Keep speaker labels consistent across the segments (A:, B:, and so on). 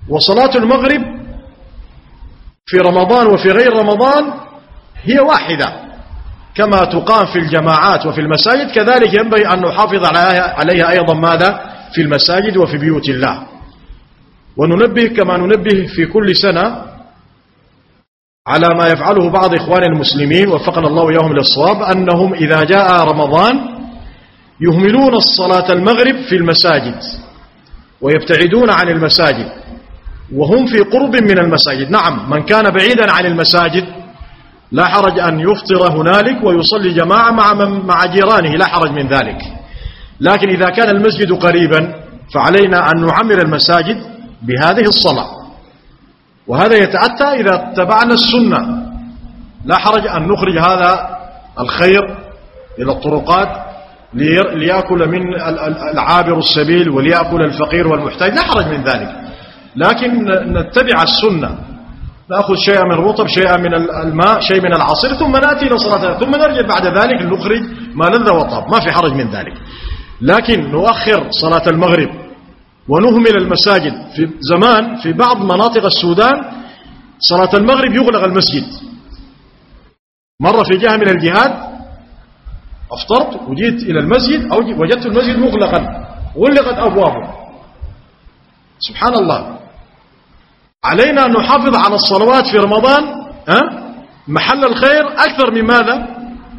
A: وصلاة المغرب في رمضان وفي غير رمضان هي واحدة كما تقام في الجماعات وفي المساجد، كذلك ينبغي أن نحافظ عليها أيضا ماذا؟ في المساجد وفي بيوت الله. وننبه كما ننبه في كل سنة على ما يفعله بعض إخوان المسلمين وفقنا الله وإياهم للصواب، أنهم إذا جاء رمضان يهملون الصلاة المغرب في المساجد ويبتعدون عن المساجد وهم في قرب من المساجد. نعم، من كان بعيدا عن المساجد لا حرج أن يفطر هنالك ويصلي جماعة مع جيرانه، لا حرج من ذلك. لكن إذا كان المسجد قريبا فعلينا أن نعمر المساجد بهذه الصلاة، وهذا يتأتى إذا اتبعنا السنة. لا حرج أن نخرج هذا الخير إلى الطرقات ليأكل من العابر السبيل وليأكل الفقير والمحتاج، لا حرج من ذلك. لكن نتبع السنة، نأخذ شيئا من الرطب، شيئا من الماء، شيء من العصير، ثم نأتي إلى صلاة، ثم نرجع بعد ذلك نخرج ما لذ وطاب، ما في حرج من ذلك. لكن نؤخر صلاة المغرب ونهمل المساجد. في زمان في بعض مناطق السودان صلاة المغرب يغلق المسجد. مرة في جهة من الجهات أفطرت وجيت إلى المسجد أو وجدت المسجد مغلقا، غلقت أبوابه. سبحان الله. علينا أن نحافظ على الصلوات في رمضان محل الخير أكثر من ماذا؟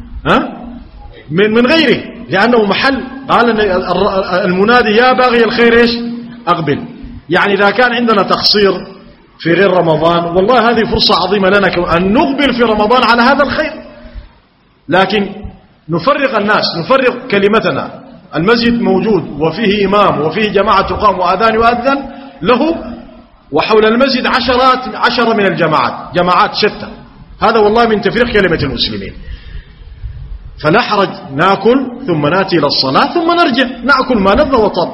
A: من غيره، لأنه محل. قال المنادي يا باغي الخير إيش؟ أقبل. يعني إذا كان عندنا تقصير في غير رمضان، والله هذه فرصة عظيمة لنا أن نقبل في رمضان على هذا الخير. لكن نفرق الناس، نفرق كلمتنا. المسجد موجود وفيه إمام وفيه جماعة تقام وأذان يؤذن له، وحول المسجد عشرة من الجماعات، جماعات شتى. هذا والله من تفريق كلمة المسلمين. فلا حرج نأكل ثم نأتي إلى الصلاة ثم نرجع نأكل ما لذ وطاب.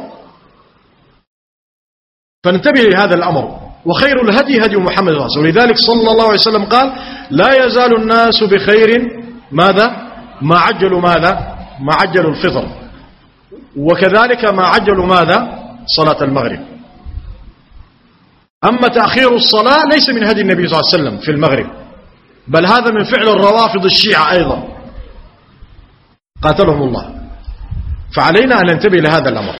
A: فننتبه لهذا الأمر. وخير الهدي هدي محمد صلى الله عليه وسلم. ولذلك صلى الله عليه وسلم قال لا يزال الناس بخير ماذا؟ ما عجلوا ماذا؟ ما عجلوا الفطر. وكذلك ما عجلوا ماذا؟ صلاة المغرب. أما تأخير الصلاة ليس من هدي النبي صلى الله عليه وسلم في المغرب، بل هذا من فعل الروافض الشيعة أيضا قاتلهم الله. فعلينا أن ننتبه لهذا الأمر.